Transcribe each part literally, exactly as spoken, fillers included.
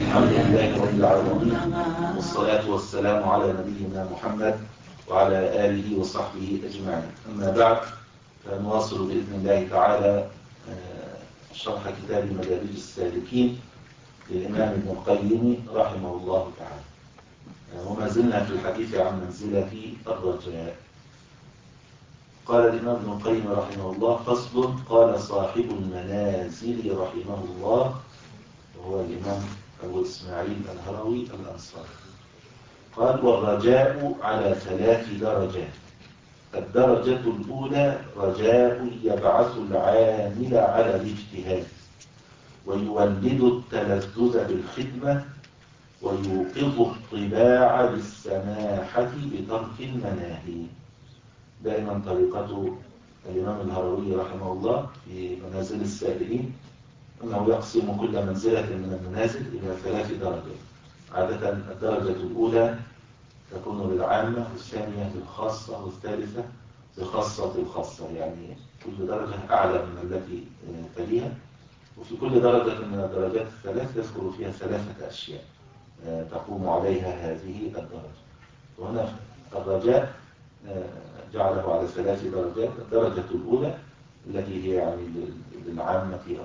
الحمد لله رب العالمين، والصلاة والسلام على نبينا محمد وعلى آله وصحبه أجمعين. أما بعد، فنواصل بإذن الله تعالى شرح كتاب مدارج السالكين للإمام ابن القيم رحمه الله تعالى، وما زلنا في الحديث عن منزلة الرجاء. قال الإمام ابن القيم رحمه الله: فصل. قال صاحب المنازل رحمه الله، وهو الإمام أبو إسماعيل الهروي الأنصاري، قال: والرجاء على ثلاث درجات. الدرجة الأولى رجاء يبعث العامل على الاجتهاد ويولد التلذذ بالخدمة ويوقظ الطباع للسماحة بترك المناهي. دائما طريقة الإمام الهروي رحمه الله في منازل السائلين أنه يقسم كل منزلة من المنازل إلى ثلاث درجات. عادة الدرجة الأولى تكون للعامة، والثانية للخاصة، والثالثة لخاصة الخاصة، يعني كل درجة أعلى من التي تليها، وفي كل درجة من الدرجات الثلاث يذكر فيها ثلاثة أشياء تقوم عليها هذه الدرجة. وهنا الرجاء جعله على ثلاث درجات. الدرجة الأولى التي هي يعني للعامة أو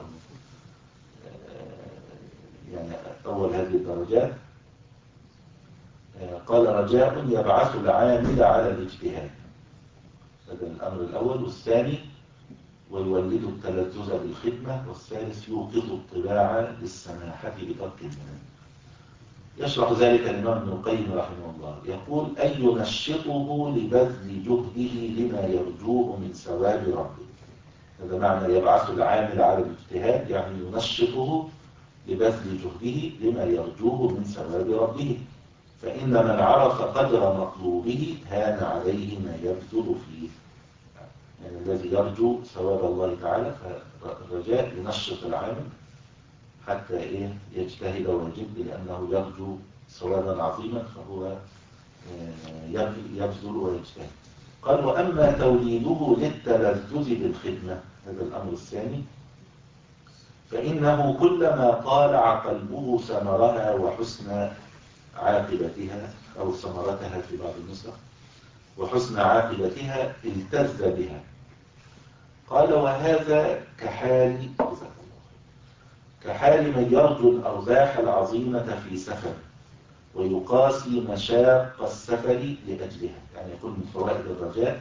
يعني أول هذه الدرجات، قال: رجاء يبعث العامل على الاجتهاد، هذا الأمر الأول. والثاني ويولد التلذذ بالخدمة. والثالث يوقظ الطباع للسماحة بترك المناهي. يشرح ذلك الإمام ابن القيم رحمه الله، يقول: أي ينشطه لبذل جهده لما يرجوه من ثواب ربه. هذا معنى يبعث العامل على الاجتهاد، يعني ينشطه لبذل جهده لما يرجوه من ثواب ربه. فإن من عرف قدر مطلوبه هان عليه ما يبذل فيه. يعني الذي يرجو ثواب الله تعالى، فالرجاء ينشط العامل حتى إيه يجتهد ويجد، لأنه يرجو ثوابا عظيما، فهو يبذل ويجتهد. قال: وأما توليده للتلذذ بالخدمة، هذا الأمر الثاني، فإنه كلما طالع قلبه ثمرها وحسن عاقبتها، أو ثمرتها في بعض النسخ، وحسن عاقبتها التذ بها. قال: وهذا كحال كحال من يرجو الأرباح العظيمة في سفر ويقاسي مشاق السفر لأجلها. يعني يكون من فوائد الرجاء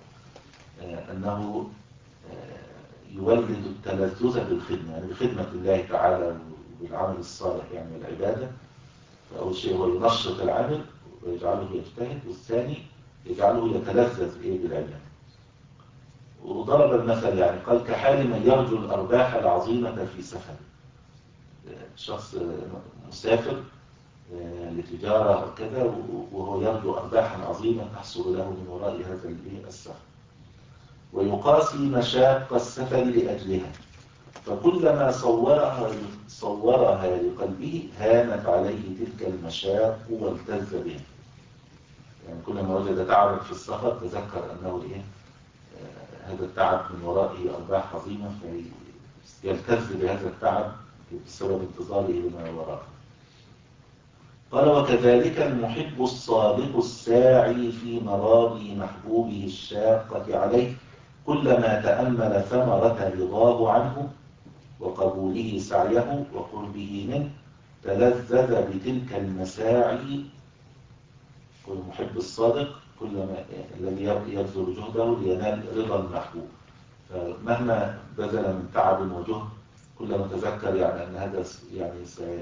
أنه يولد التلذذ بالخدمة، يعني بخدمة الله تعالى والعمل الصالح يعني والعبادة. فأول شيء هو ينشط العمل ويجعله يجتهد، والثاني يجعله يتلذذ إيه بالعبادة. وضرب المثل، يعني قال: كحال من يرجو الأرباح العظيمة في سفر. شخص مسافر لتجارة أو كذا، وهو يرجو أرباحا عظيمة تحصل له من وراء هذا السفر، ويقاسي مشاق السفر لأجلها. فكلما صورها صورها لقلبه هانت عليه تلك المشاق والتذ بها. يعني كلما وجد تعبا في السفر تذكر أنه إيه آه هذا التعب من ورائه أرباح عظيمة، فيلتذ بهذا التعب بسبب انتظاره لما وراءه. قال: وكذلك المحب الصادق الساعي في مراضي محبوبه الشاقة عليه كلما تأمل ثمرة رضاه عنه وقبوله سعيه وقربه منه تلذذ بتلك المساعي. والمحب الصادق كلما الذي يبذل جهده لينال رضا المحبوب، فمهما بذل من تعب وجهد كلما تذكر يعني أن هذا يعني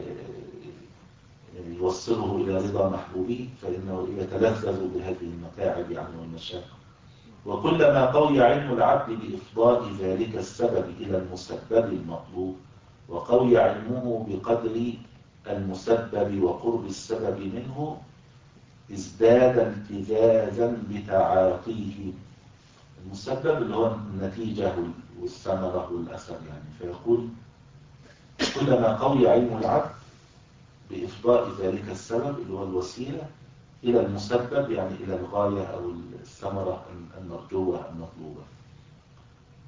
يوصله إلى رضا محبوبه، فإنه يتلذذ بهذه المتاعب يعني والمشاق. وكلما قوي علم العبد بإفضاء ذلك السبب إلى المسبب المطلوب، وقوي علمه بقدر المسبب وقرب السبب منه، ازداد التزازا بتعاطيه. المسبب اللي هو النتيجة والثمرة والأثر يعني. فيقول: كلما قوي علم العبد بإفضاء ذلك السبب اللي هو الوسيلة إلى المسبب، يعني إلى الغاية أو الثمرة المرجوة المطلوبة،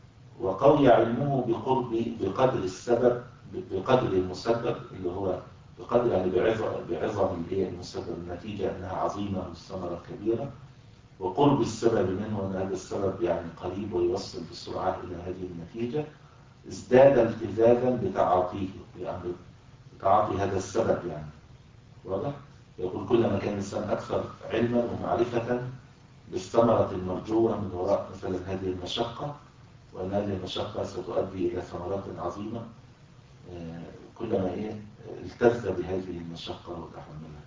وقوي علمه بقرب بقدر السبب بقدر المسبب اللي هو بقدر يعني بعظم بعظم المسبب، النتيجة أنها عظيمة والثمرة كبيرة، وقرب السبب منه أن هذا السبب يعني قريب ويوصل بسرعة إلى هذه النتيجة، ازداد التزازا بتعاطيه، يعني بتعاطي هذا السبب يعني. واضح؟ يقول كلما كان الإنسان أكثر علما ومعرفة بالثمرة المرجوة من وراء مثلا هذه المشقة، وأن هذه المشقة ستؤدي إلى ثمرات عظيمة، كلما إيه التز بهذه المشقة وتحملها.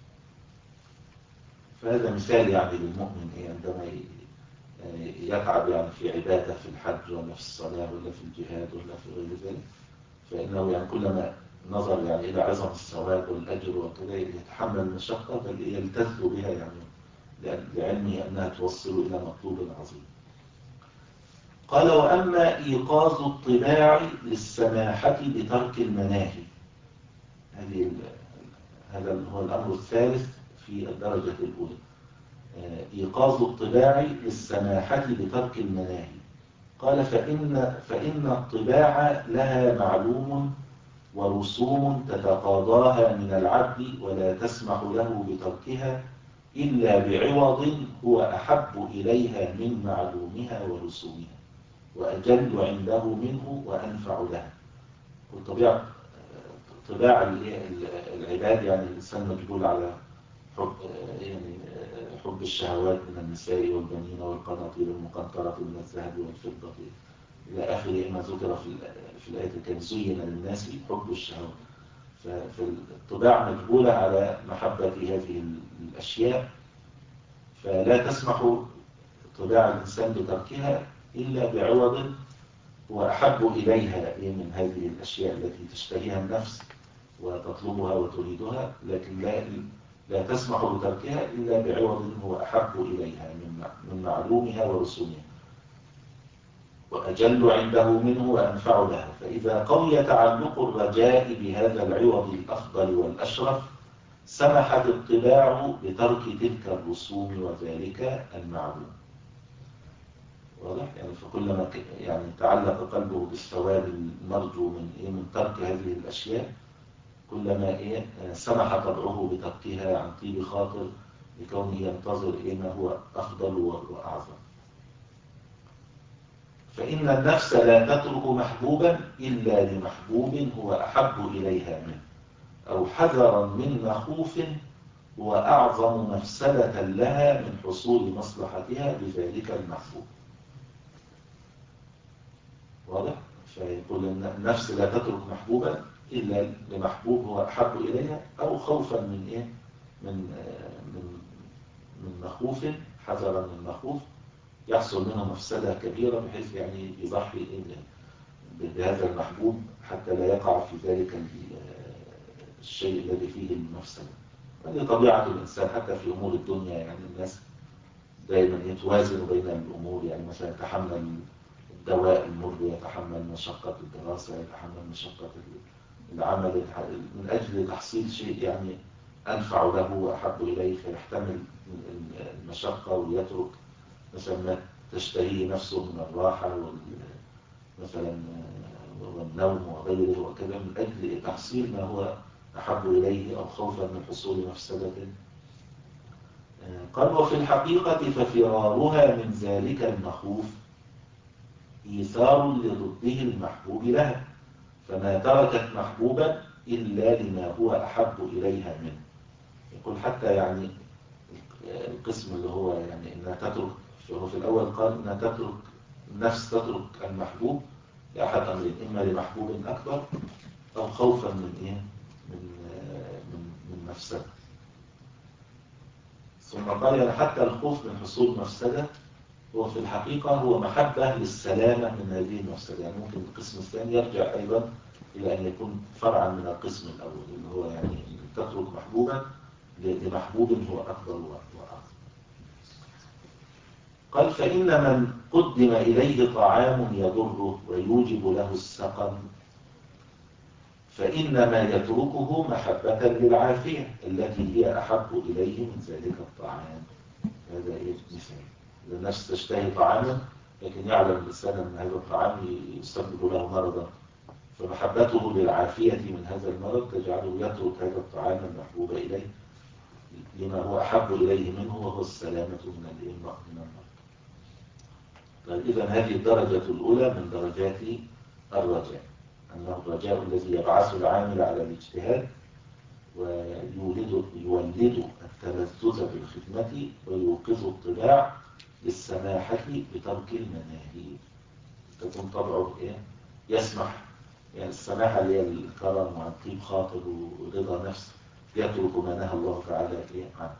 فهذا مثال يعني للمؤمن إيه عندما يتعب يعني في عبادة في الحج ولا في الصلاة ولا في الجهاد ولا في غير ذلك، فإنه يعني كلما نظر يعني إلى عظم الثواب والأجر وكذا يتحمل المشقة بل يلتز بها يعني لعلمه أنها توصل إلى مطلوب عظيم. قال وأما إيقاظ الطباع للسماحة بترك المناهي، هذه هذا هو الأمر الثالث في الدرجة الأولى، إيقاظ الطباع للسماحة بترك المناهي. قال فإن, فإن الطباع لها معلوم ورسوم تتقاضاها من العبد ولا تسمح له بتركها إلا بعوض هو أحب إليها من معلومها ورسومها وأجل عنده منه وأنفع لها. والطبيعة طباع العباد يعني الإنسان مجبول على حب يعني حب الشهوات من النساء والبنين والقناطير المقنطرة من الذهب والفضة إلى آخر ما ذكر في في الآية الكريمة زين للناس حب الشهوات. فالطباع مجبولة على محبة هذه الأشياء، فلا تسمح طباع الإنسان بتركها إلا بعوض هو أحب إليها من هذه الأشياء التي تشتهيها النفس وتطلبها وتريدها، لكن لا لا تسمح بتركها إلا بعوض هو أحب إليها من معلومها ورسومها وأجل عنده منه وأنفع لها. فإذا قوي تعلق الرجاء بهذا العوض الأفضل والأشرف سمحت الطباع بترك تلك الرسوم وذلك المعلوم. واضح؟ يعني فكلما يعني تعلق قلبه بالثواب المرجو من إيه من ترك هذه الأشياء كلما إيه سمح طبعه بتركها عن طيب خاطر لكونه ينتظر إيه ما هو أفضل وأعظم. فإن النفس لا تترك محبوبا إلا لمحبوب هو أحب إليها منه أو حذرا من مخوف هو أعظم مفسدة لها من حصول مصلحتها بذلك المحبوب. واضح؟ فيقول أن النفس لا تترك محبوبا إلا لمحبوب هو أحب إليها أو خوفا من إيه؟ من من من مخوف، حذرا من مخوف يحصل منه مفسدة كبيرة بحيث يعني يضحي بهذا المحبوب حتى لا يقع في ذلك الشيء الذي فيه المفسدة. هذه طبيعة الإنسان حتى في أمور الدنيا، يعني الناس دائما يتوازن بين الأمور، يعني مثلا يتحمل الدواء المر، يتحمل مشقة الدراسة، يتحمل مشقة العمل من أجل تحصيل شيء يعني أنفع له وأحب إليه، فيحتمل المشقة ويترك مثلا ما تشتهيه نفسه من الراحة مثلا والنوم وغيره وكذا من أجل تحصيل ما هو أحب إليه أو خوفا من حصول مفسدة. قال وفي الحقيقة ففرارها من ذلك المخوف إيثار لضده المحبوب لها، فما تركت محبوبا إلا لما هو أحب إليها منه. يقول حتى يعني القسم اللي هو يعني إنها تترك، هو في الأول قال إنها تترك النفس تترك المحبوب لأحد أمرين، إما لمحبوب أكبر أو خوفا من إيه من من من مفسدة. ثم قال يعني حتى الخوف من حصول مفسدة هو في الحقيقة هو محبة للسلامة من هذه المفسدة. يعني ممكن القسم الثاني يرجع أيضا إلى أن يكون فرعا من القسم الأول اللي هو يعني تترك محبوبا لمحبوب هو أكبر وأعظم. قال فإن من قدم إليه طعام يضره ويوجب له السقم فإنما يتركه محبة للعافية التي هي أحب إليه من ذلك الطعام. هذا إيه مثال، النفس تشتهي طعاما لكن يعلم الإنسان أن هذا الطعام يسبب له مرضا فمحبته للعافية من هذا المرض تجعله يترك هذا الطعام المحبوب إليه لما هو أحب إليه منه، وهو السلامة من المرض. طيب إذن هذه الدرجة الأولى من درجات الرجاء، أنه الرجاء الذي يبعث العامل على الاجتهاد ويولد يولد التلذذ بالخدمة ويوقظ الطباع للسماحة بترك المناهي. تكون طبعه إيه؟ يسمح، يعني السماحة اللي هي الكرم وعن طيب خاطر ورضا نفس، يترك ما نهى الله تعالى عنه.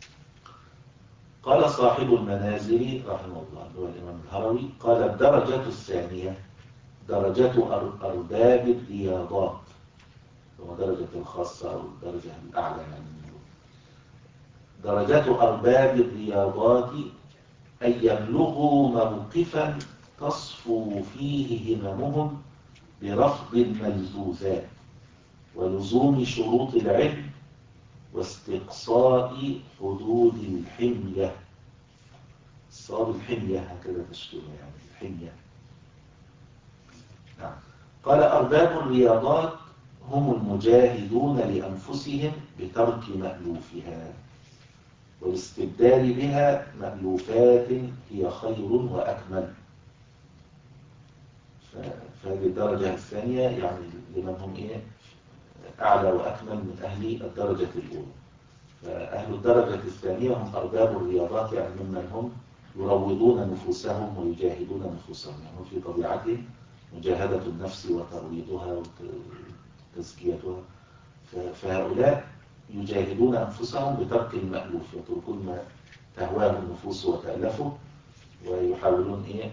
قال صاحب المنازل رحمه الله اللي هو الإمام الهروي، قال الدرجة الثانية درجة أرباب الرياضات، هو درجة الخاصة أو الدرجة الأعلى يعني. درجات أرباب الرياضات أن يبلغوا موقفا تصفو فيه هممهم برفض الملزوزات ولزوم شروط العلم واستقصاء حدود الحمية. صار الحمية هكذا تشكيله يعني الحمية. نعم. قال أرباب الرياضات هم المجاهدون لأنفسهم بترك مألوفها والاستبدال بها مألوفات هي خير وأكمل. فهذه الدرجة الثانية يعني لمن هم إيه أعلى وأكمل من أهل الدرجة الأولى. فأهل الدرجة الثانية هم أرباب الرياضات، يعني ممن هم يروضون نفوسهم ويجاهدون نفوسهم، يعني في طبيعتهم مجاهدة النفس وترويضها وتزكيتها. فهؤلاء يجاهدون أنفسهم بترك المألوف، يتركون ما تهواه النفوس وتألفه، ويحاولون إيه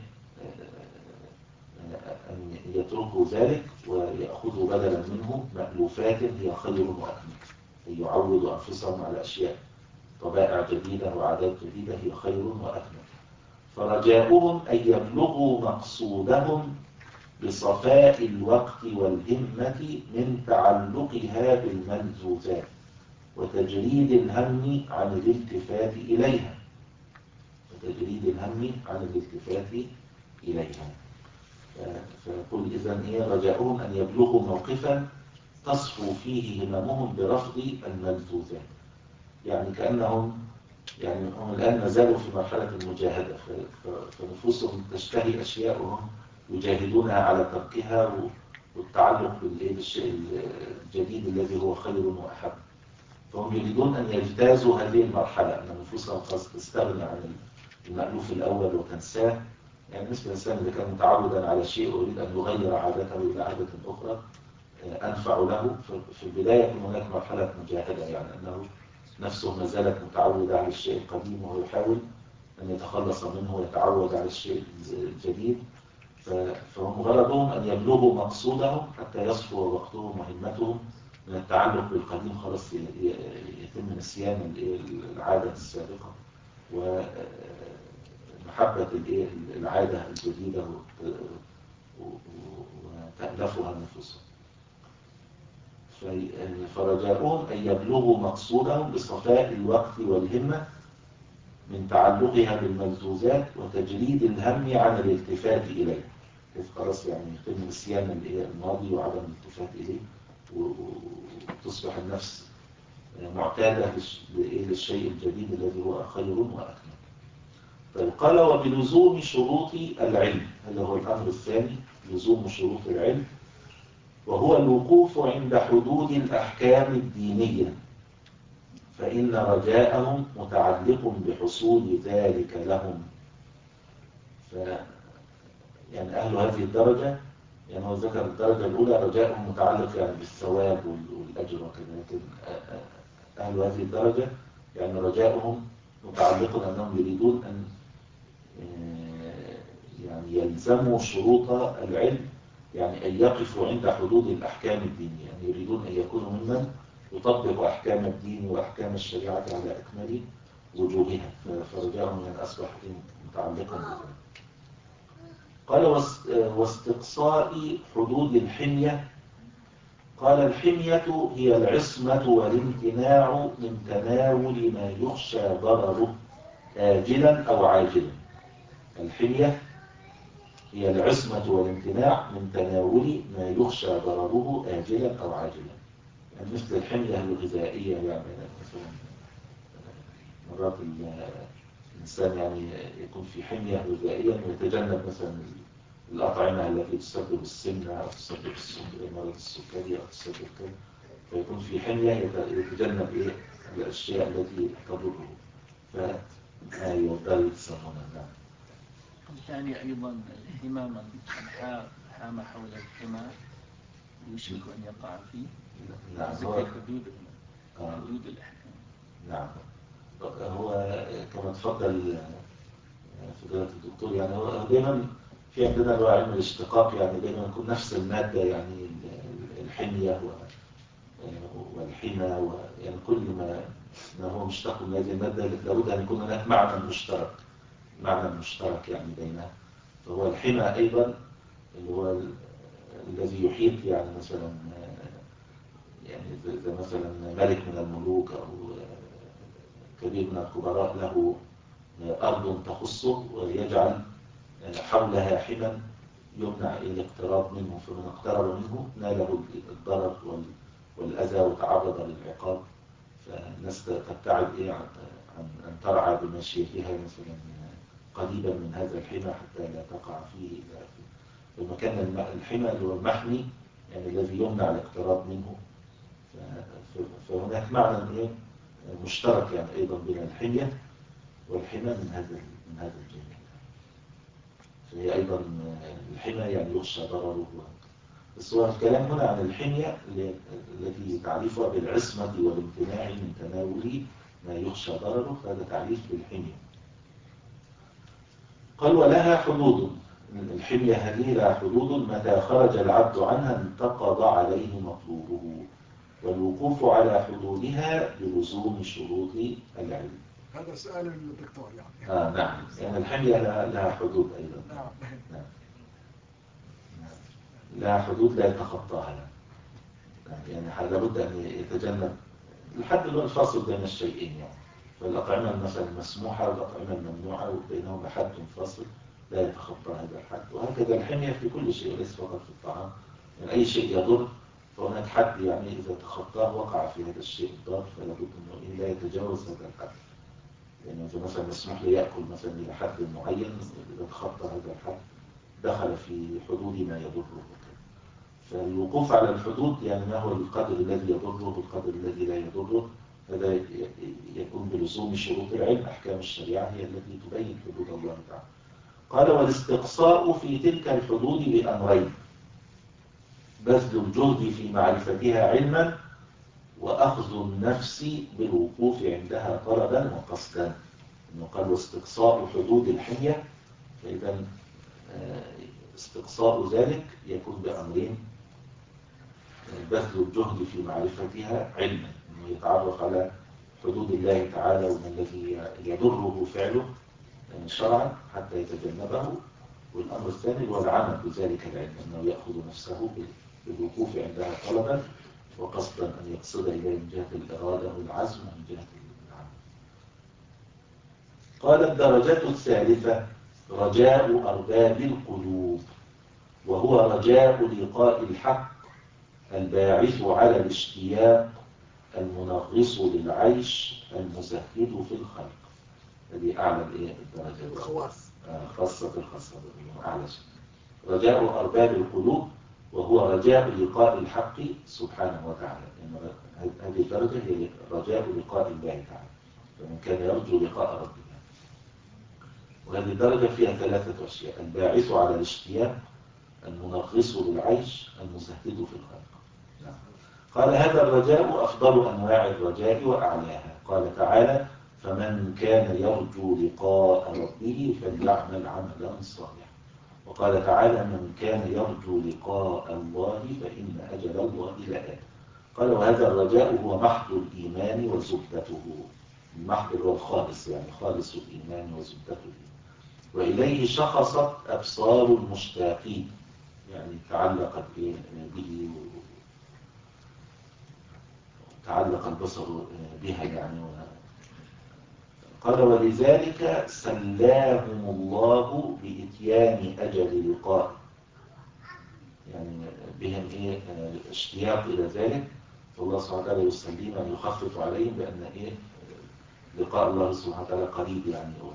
أن يتركوا ذلك ويأخذوا بدلا منه مألوفات هي خير وأكمل، أن يعودوا أنفسهم على أشياء طبائع جديدة وعادات جديدة هي خير وأكمل. فرجاؤهم أن يبلغوا مقصودهم بصفاء الوقت والهمة من تعلقها بالملزوزات وتجريد الهم عن الالتفات إليها وتجريد الهم عن الالتفات إليها. فيقول إذن إيه رجاؤهم أن يبلغوا موقفا تصفو فيه هممهم برفض الملزوزات، يعني كأنهم يعني هم الآن ما زالوا في مرحلة المجاهدة، فنفوسهم تشتهي أشياء وهم يجاهدونها على تركها والتعلق بالشيء الجديد الذي هو خير وأحب. فهم يريدون أن يجتازوا هذه المرحلة، أن نفوسهم خاصة تستغني عن المألوف الأول وتنساه. يعني مثل الإنسان اللي كان متعودا على شيء ويريد أن يغير عادته إلى عادة أخرى أنفع له. في البداية يكون هناك مرحلة مجاهدة، يعني أنه نفسه ما زالت متعودة على الشيء القديم وهو يحاول أن يتخلص منه ويتعود على الشيء الجديد. فهم غرضهم أن يبلغوا مقصودهم حتى يصفو وقتهم وهمتهم من التعلق بالقديم، خلاص يتم نسيان العادة السابقة ومحبة العادة الجديدة وتألفها نفسهم. فرجاؤهم أن يبلغوا مقصودهم بصفاء الوقت والهمة من تعلقها بالملزوزات وتجريد الهم عن الالتفات إليه، خلاص يعني يتم نسيان الماضي وعدم الالتفات إليه وتصبح النفس معتادة للشيء الجديد الذي هو خير وأكمل. طيب قال وبلزوم شروط العلم، هذا هو الأمر الثاني، لزوم شروط العلم، وهو الوقوف عند حدود الأحكام الدينية، فإن رجاءهم متعلق بحصول ذلك لهم. ف يعني أهل هذه الدرجة، يعني هو ذكر الدرجة الأولى رجاءهم متعلق يعني بالثواب والأجر وكذا، لكن أهل هذه الدرجة يعني رجاؤهم متعلق أنهم يريدون أن يعني يلزموا شروط العلم، يعني أن يقفوا عند حدود الأحكام الدينية، يعني يريدون أن يكونوا ممن يطبق أحكام الدين وأحكام الشريعة على أكمل وجوهها. فرجاءهم من أصبح متعلقا بذلك. قال واستقصاء حدود الحمية، قال الحمية هي العصمة والامتناع من تناول ما يخشى ضرره آجلا أو عاجلا. الحمية هي العصمة والامتناع من تناول ما يخشى ضرره آجلا أو عاجلا. يعني مثل الحمية الغذائية، يعني مثلا مرات الإنسان يعني يكون في حمية غذائية ويتجنب مثلا الأطعمة التي تسبب السمنة أو تسبب مرض السكري أو تسبب كذا، فيكون في حمية يتجنب إيه الأشياء التي تضره. فأيوة ده يسمونه. نعم. الثاني أيضا الحمى من حام حول الحمى يشك أن يقع فيه. نعم. ذكر حدود حدود الأحكام. نعم. هو كما تفضل فضيلة الدكتور، يعني هو دايما في عندنا اللي هو علم الاشتقاق، يعني دايما يكون نفس المادة، يعني الحمية والحمى، يعني كل ما هو مشتق من هذه المادة لابد أن يكون هناك معنى مشترك، معنى مشترك يعني بينها. فهو الحمى أيضا اللي هو الذي يحيط، يعني مثلا يعني زي مثلا ملك من الملوك أو كبير من الكبراء له أرض تخصه ويجعل حولها حما يمنع الاقتراب منه، فمن اقترب منه ناله الضرر والأذى وتعرض للعقاب. فالناس تبتعد إيه عن أن ترعى بمشيتها مثلا قريبا من هذا الحمى حتى لا تقع فيه في المكان الحمى اللي هو المحمي، يعني الذي يمنع الاقتراب منه. فهناك معنى إيه مشترك يعني أيضا بين الحمية والحمى من هذا من هذا الجانب. فهي أيضا الحمى يعني يخشى ضرره. بس هو الكلام هنا عن الحمية التي تعريفها بالعصمة والامتناع من تناول ما يخشى ضرره، هذا تعريف بالحمية. قال ولها حدود. الحمية هذه لها حدود، متى خرج العبد عنها انتقض عليه مطلوبه، والوقوف على حدودها بلزوم شروط العلم. هذا سؤال الدكتور يعني. آه نعم، يعني الحمية لها, لها حدود أيضا. نعم. نعم. لها حدود لا يتخطاها، يعني لابد أن يتجنب الحد اللي هو الفاصل بين الشيئين. يعني فالأطعمة مثلا المسموحة والأطعمة الممنوعة بينهما حد فاصل لا يتخطى هذا الحد. وهكذا الحمية في كل شيء وليس فقط في الطعام، يعني أي شيء يضر فهناك حد، يعني إذا تخطاه وقع في هذا الشيء الضار، فلابد أنه لا يتجاوز هذا الحد. يعني إذا مثلا مسموح لي يأكل مثلا إلى حد معين، إذا تخطى هذا الحد دخل في حدود ما يضره. فالوقوف على الحدود يعني ما هو القدر الذي يضره والقدر الذي لا يضره، هذا يكون بلزوم شروط العلم. أحكام الشريعة هي التي تبين حدود الله تعالى. قال والاستقصاء في تلك الحدود بأمرين: بذل الجهد في معرفتها علما، وأخذ النفس بالوقوف عندها طلبا وقصدا. إنه قال واستقصاء حدود الحمية، فإذا استقصاء ذلك يكون بأمرين: بذل الجهد في معرفتها علما، انه يتعرف على حدود الله تعالى وما الذي يضره فعله يعني شرعا حتى يتجنبه. والامر الثاني هو العمل بذلك العلم، انه ياخذ نفسه بالوقوف عندها طلبا وقصدا، ان يقصد اليه من جهه الاراده والعزم ومن جهه العمل. قال الدرجه الثالثه رجاء ارباب القلوب، وهو رجاء لقاء الحق الباعث على الاشتياق المنغص للعيش المزهد في الخلق. هذه أعلى الدرجات، الخواص، خاصة الخاصة أعلى شيء. رجاء أرباب القلوب وهو رجاء لقاء الحق سبحانه وتعالى. يعني هذه الدرجة هي رجاء لقاء الله تعالى، فمن كان يرجو لقاء ربه. وهذه الدرجة فيها ثلاثة أشياء: الباعث على الاشتياق، المنغص للعيش، المزهد في الخلق. قال هذا الرجاء أفضل أنواع الرجاء وأعلاها. قال تعالى: فمن كان يرجو لقاء ربه فليعمل عملا صالحا. وقال تعالى: من كان يرجو لقاء الله فإن أجل الله لآت. قال وهذا الرجاء هو محض الإيمان وزبدته. المحض هو الخالص، يعني خالص الإيمان وزبدته، وإليه شخصت أبصار المشتاقين، يعني تعلقت به تعلق البصر بها، يعني قال ولذلك سلاهم الله بإتيان أجل لقاء، يعني بهم إيه اشتياق إلى ذلك، فالله سبحانه وتعالى يسليم أن يخفف عليهم بأن إيه لقاء الله سبحانه وتعالى قريب. يعني هو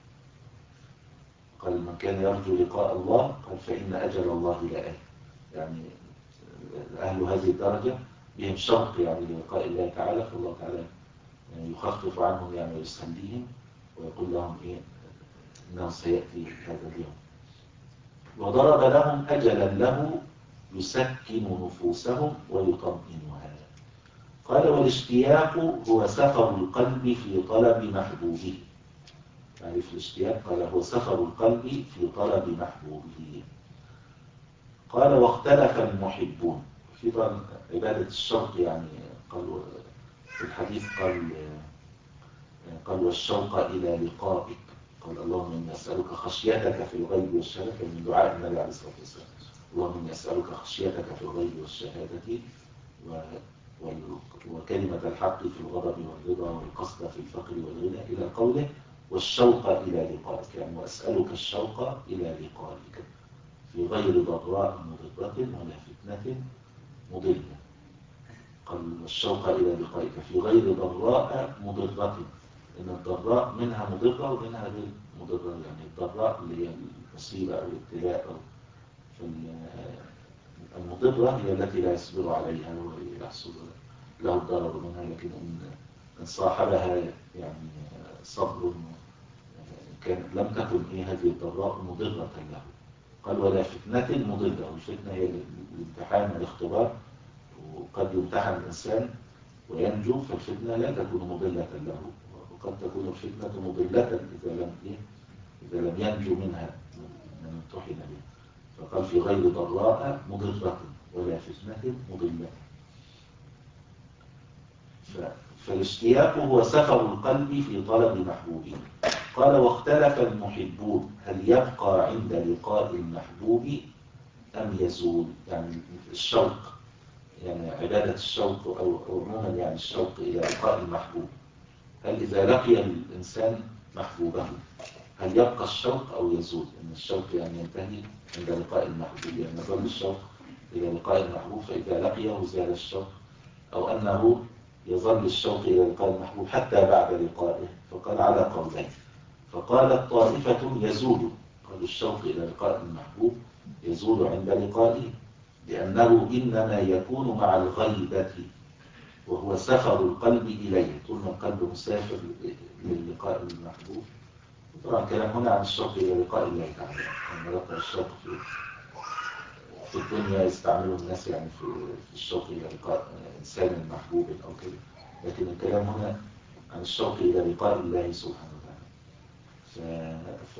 قال من كان يرجو لقاء الله قال فإن أجل الله لآت، يعني أهل هذه الدرجة بهم شوق يعني للقاء الله تعالى، فالله تعالى يعني يخفف عنهم يعني ويسليهم ويقول لهم إيه إنه سيأتي هذا اليوم. وضرب لهم أجلا له يسكن نفوسهم ويطمئنها. قال والاشتياق هو سفر القلب في طلب محبوبه، يعني في الاشتياق قال هو سفر القلب في طلب محبوبه. قال واختلف المحبون في طبعا عبادة الشوق، يعني قال في الحديث قال قال والشوق إلى لقائك، قال اللهم إني أسألك خشيتك في الغيب والشهادة، من دعاء النبي عليه الصلاة والسلام اللهم إني أسألك خشيتك في الغيب والشهادة و... وال... وكلمة الحق في الغضب والرضا والقصد في الفقر والغنى إلى قوله والشوق إلى لقائك، يعني وأسألك الشوق إلى لقائك في غير ضراء مضرة ولا فتنة مضلة. قال والشوق إلى لقائك في غير ضراء مضرة، إن الضراء منها مضرة ومنها غير مضرة، يعني الضراء اللي هي المصيبة أو الابتلاء أو المضرة هي التي لا يصبر عليها ويحصل له الضرر منها، لكن إن صاحبها يعني صبر كان لم تكن إيه هذه الضراء مضرة له. قال ولا فتنة مضلة، والفتنة هي الامتحان والاختبار، وقد يمتحن الإنسان وينجو، فالفتنة لا تكون مضلة له، وقد تكون الفتنة مضلة إذا لم إذا لم ينجو منها من امتحن به. فقال في غير ضراء مضرة ولا فتنة مضلة. فالاشتياق هو سفر القلب في طلب محبوبه. قال واختلف المحبون هل يبقى عند لقاء المحبوب أم يزول، يعني الشوق يعني عبادة الشوق أو عموما يعني الشوق إلى لقاء المحبوب، هل إذا لقي الإنسان محبوبه هل يبقى الشوق أو يزول؟ إن الشوق يعني ينتهي عند لقاء المحبوب، يعني يظل الشوق إلى لقاء المحبوب فإذا لقيه زال الشوق، أو أنه يظل الشوق إلى لقاء المحبوب حتى بعد لقائه. فقال على قولين، فقالت طائفة يزول، قالوا الشوق إلى لقاء المحبوب يزول عند لقائه، لأنه إنما يكون مع الغيبة وهو سفر القلب إليه، طول ما القلب مسافر للقاء المحبوب. طبعا كلام هنا عن الشوق إلى لقاء الله تعالى، أن يلقى الشوق في في الدنيا يستعمله الناس يعني في الشوق إلى لقاء إنسان محبوب أو كده، لكن الكلام هنا عن الشوق إلى لقاء الله سبحانه وتعالى.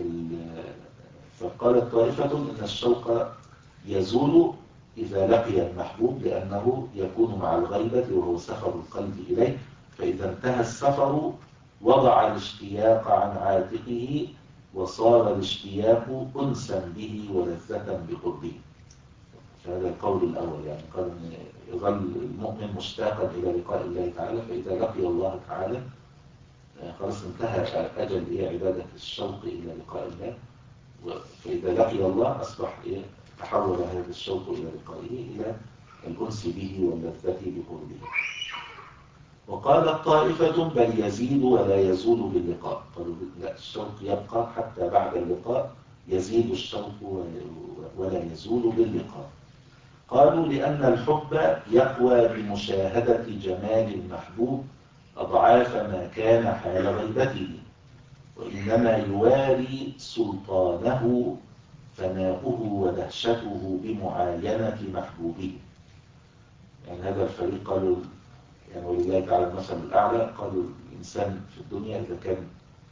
فقالت طائفة إن الشوق يزول إذا لقي المحبوب، لأنه يكون مع الغيبة وهو سفر القلب إليه، فإذا انتهى السفر وضع الاشتياق عن عاتقه وصار الاشتياق أنسا به ولذة بقربه. فهذا القول الأول، يعني قال أن يظل المؤمن مشتاقا إلى لقاء الله تعالى، فإذا لقي الله تعالى خلاص انتهى أجل إيه عبادة الشوق إلى لقاء الله، فإذا لقي الله أصبح إيه تحول هذا الشوق إلى لقائه إلى الأنس به واللذة بقربه. وقالت طائفة بل يزيد ولا يزول باللقاء، قالوا لا الشوق يبقى حتى بعد اللقاء، يزيد الشوق ولا يزول باللقاء. قالوا لأن الحب يقوى بمشاهدة جمال المحبوب أضعاف ما كان حال غيبته، وإنما يواري سلطانه فناؤه ودهشته بمعاينة محبوبه. يعني هذا الفريق قالوا يعني ولله تعالى المثل الأعلى، قالوا الإنسان في الدنيا إذا كان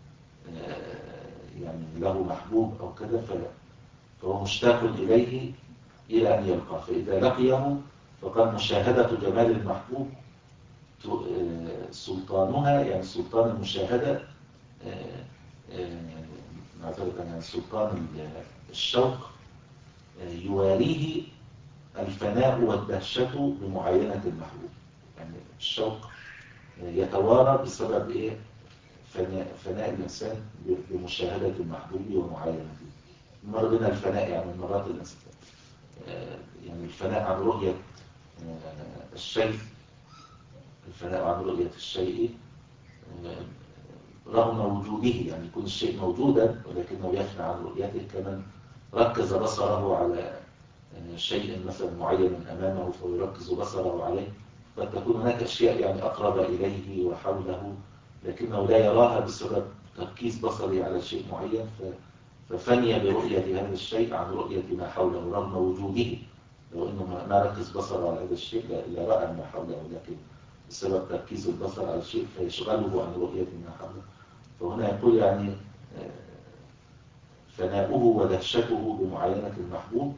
يعني له محبوب أو كده فهو مشتاق إليه إلى أن يلقى، فإذا لقيه فقد مشاهدة جمال المحبوب سلطانها، يعني سلطان المشاهدة نعتبر يعني سلطان الشوق يواريه الفناء والدهشة بمعاينة المحبوب، يعني الشوق يتوارى بسبب إيه فناء, فناء الإنسان بمشاهدة المحبوب ومعاينته. مر بنا الفناء يعني مرات الإنسان يعني الفناء عن رؤية الشيء، الفناء عن رؤية الشيء رغم وجوده، يعني يكون الشيء موجودا ولكنه يفنى عن رؤيته، كمن ركز بصره على شيء مثلا معين أمامه فيركز بصره عليه. قد تكون هناك أشياء يعني أقرب إليه وحوله لكنه لا يراها بسبب تركيز بصري على شيء معين، ففني برؤية هذا الشيء عن رؤية ما حوله رغم وجوده. لو أنه ما ركز بصره على هذا الشيء لرأى ما حوله، لكن بسبب تركيز البصر على الشيء فيشغله عن رؤية ما حوله. فهنا يقول يعني فناؤه ودهشته بمعاينة المحبوب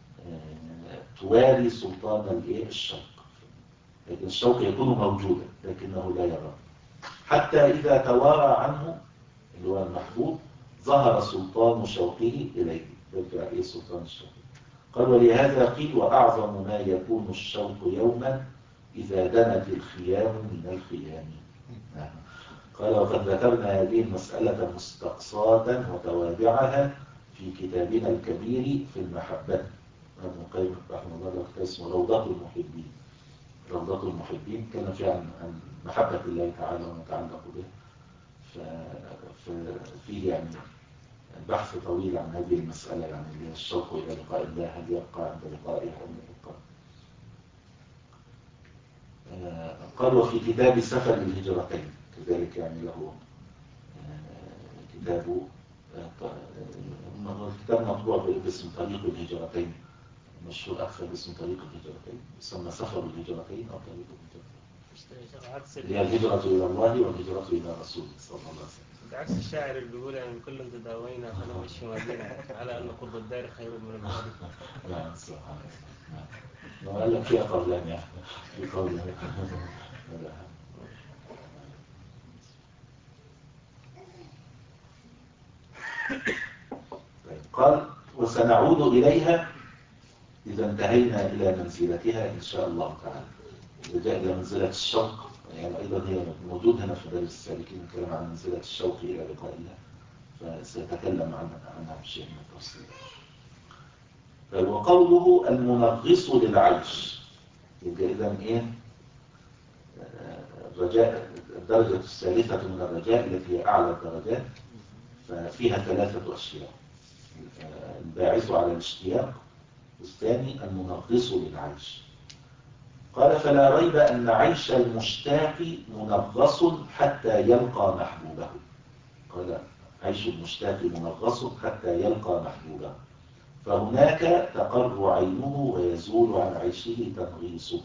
تواري سلطان الشوق، لكن الشوق يكون موجودا لكنه لا يرى، حتى إذا توارى عنه اللي هو المحبوب ظهر سلطان شوقه إليه. يرجع إيه سلطان الشوق؟ قال ولهذا قيل وأعظم ما يكون الشوق يوما إذا دنت الخيام من الخيام. قال وقد ذكرنا هذه المسألة مستقصاة وتوابعها في كتابنا الكبير في المحبة. ابن القيم رحمه الله له كتاب اسمه روضة المحبين. روضة المحبين كان فيها عن محبة الله تعالى وما يتعلق به، ففيه يعني بحث طويل عن هذه المسألة، يعني اللي هي الشوق إلى لقاء الله، هل يبقى عند لقائه أو لا يبقى. قال وفي كتاب سفر الهجرتين كذلك يعني له كتاب، الكتاب مطبوع باسم طريق الهجرتين، مشهور أكثر باسم طريق الهجرتين، يسمى سفر الهجرتين أو طريق الهجرتين، هي الهجرة إلى الله والهجرة إلى رسوله صلى الله عليه وسلم. بعكس الشاعر اللي بيقول يعني كل تداوينا فنمشي مدينة على أن قرب الدار خير من البلد. نعم سبحان الله. ما قال لك فيها قولان يعني في قولان. قال وسنعود إليها إذا انتهينا إلى منزلتها إن شاء الله تعالى. إذا جاء إلى منزلة الشوق يعني أيضا هي موجود هنا في دارس السالكين الكلام عن منزلة الشوق إلى لقاء الله، فسيتكلم عنها بشيء من التفصيل. وقوله المنغص للعيش، يبقى إذن إيه الرجاء الدرجة الثالثة من الرجاء التي هي أعلى الدرجات، ففيها ثلاثة أشياء: الباعث على الاشتياق، والثاني المنغص للعيش. قال فلا ريب أن عيش المشتاق منغص حتى يلقى محبوبه. قال عيش المشتاق منغص حتى يلقى محبوبه، فهناك تقر عينه ويزول عن عيشه تنغيصه.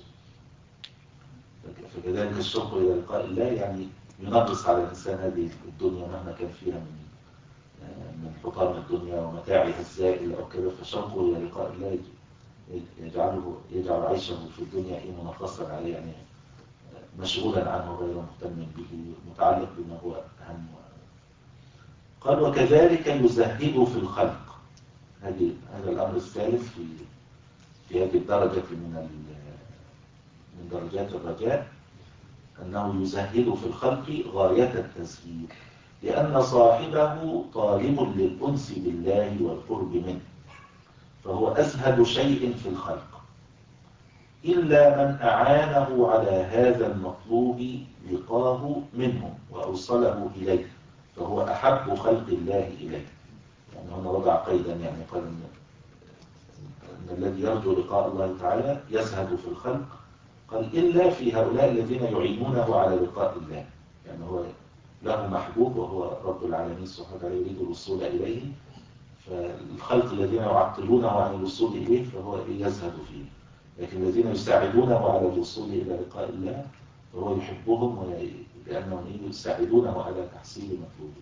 فكذلك الشوق إلى لقاء الله يعني ينغص على الإنسان هذه الدنيا مهما كان فيها من من حطام الدنيا ومتاعها الزائل أو كذا، فشوقه إلى لقاء الله يجعله يجعل عيشه في الدنيا إيه منغصا عليه، يعني مشغولا عنه غير مهتم به متعلق بما هو أهم. قال وكذلك يزهد في الخلق. هذه هذا الأمر الثالث في في هذه الدرجة من من درجات الرجاء، أنه يزهد في الخلق غاية التزهيد، لأن صاحبه طالب للأنس بالله والقرب منه، فهو أزهد شيء في الخلق، إلا من أعانه على هذا المطلوب لقاه منه وأوصله إليه، فهو أحب خلق الله إليه. يعني هنا وضع قيدا، يعني قال إن, إن الذي يرجو لقاء الله تعالى يزهد في الخلق، قال إلا في هؤلاء الذين يعينونه على لقاء الله، يعني هو له محبوب وهو رب العالمين سبحانه وتعالى يريد الوصول إليه، فالخلق الذين يعطلونه عن الوصول إليه فهو يزهد فيه، لكن الذين يساعدونه على الوصول إلى لقاء الله فهو يحبهم لأنهم يساعدونه على تحصيل مطلوبه.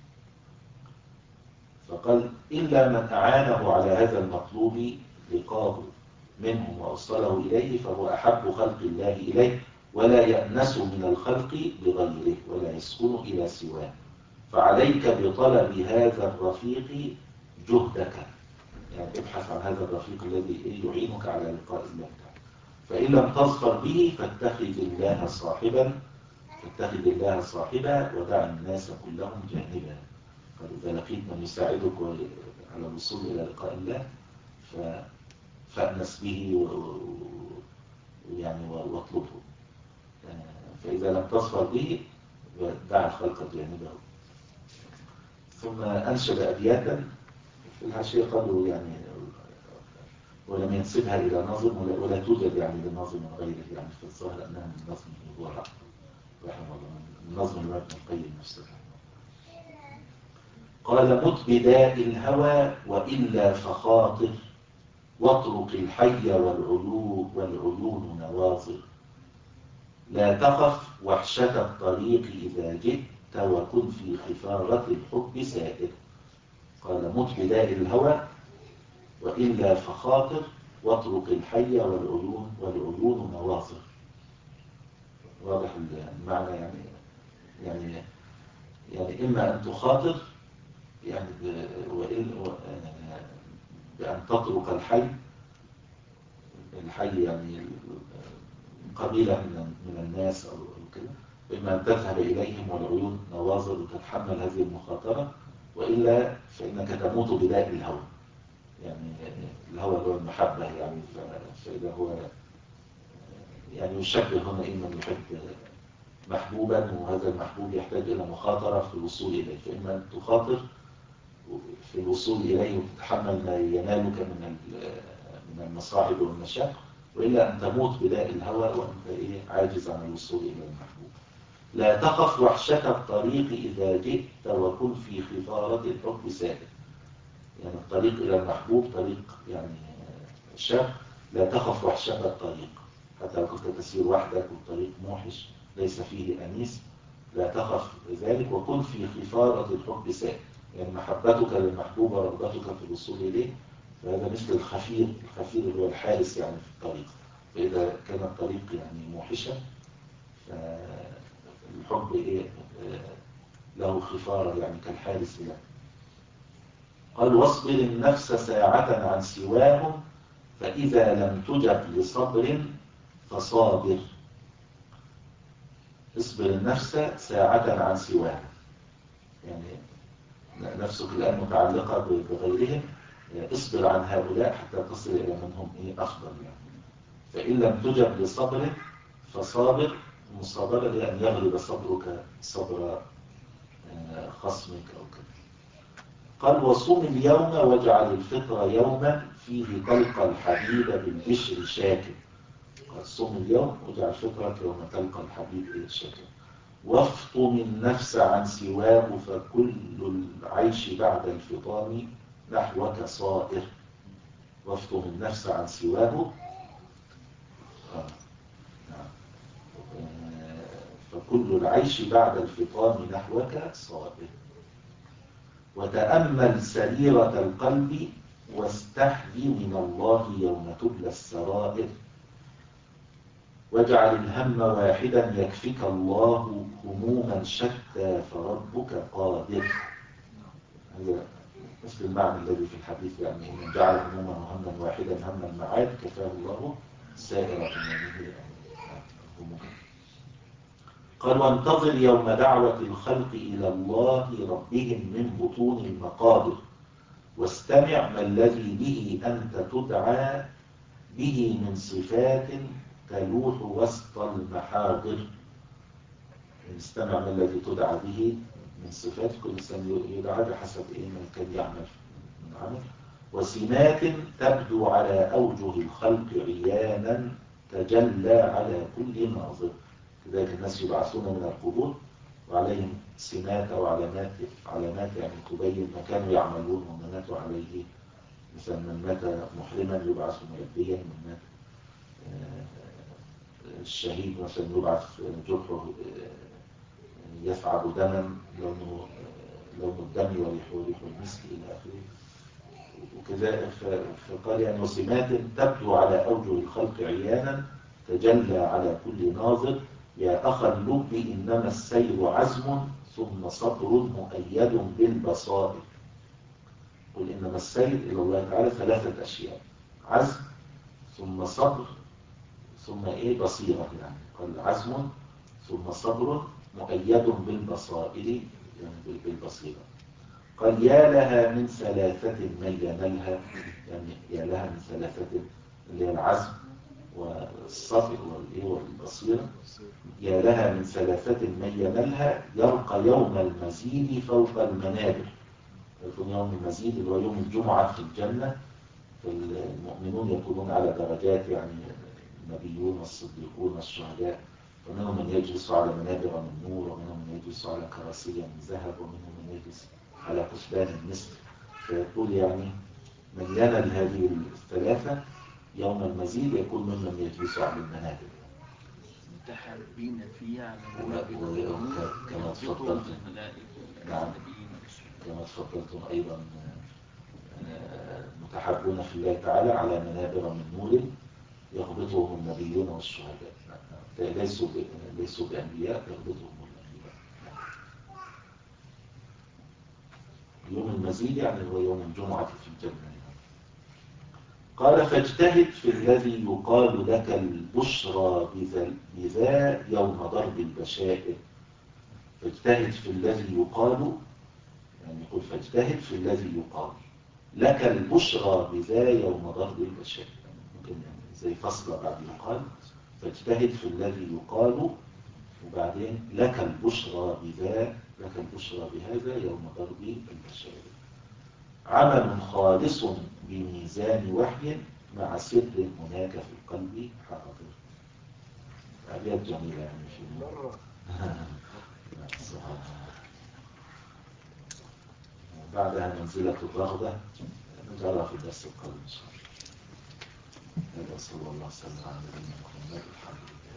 فقال إلا من أعانه على هذا المطلوب لقاه منهم وأوصله إليه فهو أحب خلق الله إليه، ولا يأنس من الخلق بغيره ولا يسكن إلى سواه، فعليك بطلب هذا الرفيق جهدك، يعني ابحث عن هذا الرفيق الذي يعينك على لقاء الله تعالى. فإن لم تظفر به فاتخذ الله صاحبا فاتخذ الله صاحبا ودع الناس كلهم جانبا. قال إذا لقيت من يساعدك على الوصول إلى لقاء الله فأنس به ويعني واطلبه، فإذا لم تصفر به دع الخلق جانبه. ثم أنشد أبياتا في الحاشية قالوا يعني ولم ينسبها إلى نظم ولا توجد يعني لنظم غيره، يعني في الظاهر أنها من نظمه هو رحمه الله، من نظم الإمام ابن القيم نفسه. قال مت بداء الهوى وإلا فخاطر واطرق الحي والعيون والعيون نواظر، لا تخف وحشة الطريق إذا جئت وكن في خفارة الحب سائر. قال مت بداء الهوى وإلا فخاطر واطرق الحي والعيون والعيون نواظر. واضح المعنى يعني يعني يعني إما أن تخاطر يعني بأن تطرق الحي، الحي يعني قبيلة من من الناس أو كده، إما أن تذهب إليهم والعيون نواظر وتتحمل هذه المخاطرة، وإلا فإنك تموت بداء الهوى، يعني الهوى هو المحبة يعني. فإذا هو يعني يشبه هنا إما أن يحب محبوبا وهذا المحبوب يحتاج إلى مخاطرة في الوصول إليه، فإما أن تخاطر في الوصول إليه وتتحمل ما ينالك من من المصاعب والمشاق، وإلا أن تموت بداء الهوى وأنت إيه عاجز عن الوصول إلى المحبوب. لا تخف وحشة الطريق إذا جئت وكن في خفارة الحب سائر. يعني الطريق إلى المحبوب طريق يعني شاق، لا تخف وحشة الطريق حتى لو كنت تسير وحدك والطريق موحش ليس فيه أنيس، لا تخف ذلك وكن في خفارة الحب سائر. يعني محبتك للمحبوب ورغبتك في الوصول إليه، فهذا مثل الخفير، الخفير اللي هو الحارس يعني في الطريق. فإذا كان الطريق يعني موحشا فالحب إيه له خفارة يعني كالحارس له. قال واصبر النفس ساعة عن سواهم فإذا لم تجب لصبر فصابر. اصبر النفس ساعة عن سواهم، يعني نفسك الآن متعلقة بغيرهم، اصبر عن هؤلاء حتى تصل إلى من هم إيه أفضل يعني. فإن لم تجب لصبر فصابر. المصابرة لأن يغلب صبرك صبر خصمك أو كذا. قال وصوم اليوم واجعل الفطر يوما فيه تلقى الحبيب بالبشر شاكر. قال صوم اليوم واجعل فطرك يوم تلقى الحبيب شاكر. وافطم النفس عن سواه فكل العيش بعد الفطام نحوك صائر. وافطم النفس عن سواه آه. فكل العيش بعد الفطام نحوك صائر. وتأمل سريرة القلب واستحي من الله يوم تبلى السرائر. واجعل الهم واحدا يكفك الله هموما شتى فربك قادر. هذا مثل المعنى الذي في الحديث، يعني من جعل همومه هما واحدا هم المعاد كفاه الله سائر همومه. قال وانتظر يوم دعوة الخلق إلى الله ربهم من بطون المقابر واستمع ما الذي به أنت تدعى به من صفات تلوح وسط المحاضر. استمع ما الذي تدعى به من صفات، كل إنسان يدعى بحسب إيه ما كان يعمل من عمل. وسمات تبدو على أوجه الخلق عيانا تجلى على كل ناظر. كذلك الناس يبعثون من القبور وعليهم سمات أو علامات، علامات يعني تبين ما كانوا يعملون وما ماتوا عليه. مثلا من مات محرما يبعث ملبيا، من مات الشهيد مثلا يبعث جرحه يفعل دما لونه لون الدم وريحه ريح المسك إلى آخره. وكذا فقال يعني وسمات تبدو على أوجه الخلق عيانا تجلى على كل ناظر. يا أخا اللب إنما السير عزم ثم صبر مؤيد بالبصائر. قل إنما السير إلى الله تعالى ثلاثة أشياء: عزم ثم صبر ثم إيه بصيرة. يعني قال عزم ثم صبر مؤيد بالبصائر يعني بالبصيرة. قال يا لها من ثلاثة من ينالها، يعني يا لها من ثلاثة اللي هي العزم والصبر والبصيرة. يا لها من ثلاثة من ينالها يرقى يوم المزيد فوق المنابر. يكون يوم المزيد اللي هو يوم الجمعة في الجنة، المؤمنون يكونون على درجات، يعني النبيون والصديقون والشهداء، ومنهم من يجلس على منابر من نور، ومنهم من يجلس على كراسي من ذهب، ومنهم من يجلس على كثبان المسك. فيقول يعني من ينال هذه الثلاثة يوم المزيد يكون ممن يجلس على المنابر متحابين فيها كما تفضلتم. نعم كما تفضلتم أيضا متحابون في الله تعالى على منابر من نور يغبطهم النبيون والشهداء، ليسوا ليسوا بأنبياء يغبطهم الأنبياء. يوم المزيد يعني هو يوم الجمعة في الجنة. قال فاجتهد في الذي يقال لك البشرى بذا يوم ضرب البشائر. فاجتهد في الذي يقال، يعني يقول فاجتهد في الذي يقال لك البشرى بذا يوم ضرب البشائر، ممكن يعني زي فصل بعد يقال فاجتهد في الذي يقال وبعدين لك البشرى بذا، لك البشرى بهذا يوم ضرب البشائر. عمل خالص بميزان وحي مع سر هناك في القلب حاضر. أبيات جميلة يعني في مرة. بعدها منزلة الرغبة نجعلها في الدرس القادم إن شاء الله. هذا صلى الله عليه وسلم على نبينا محمد الحمد لله.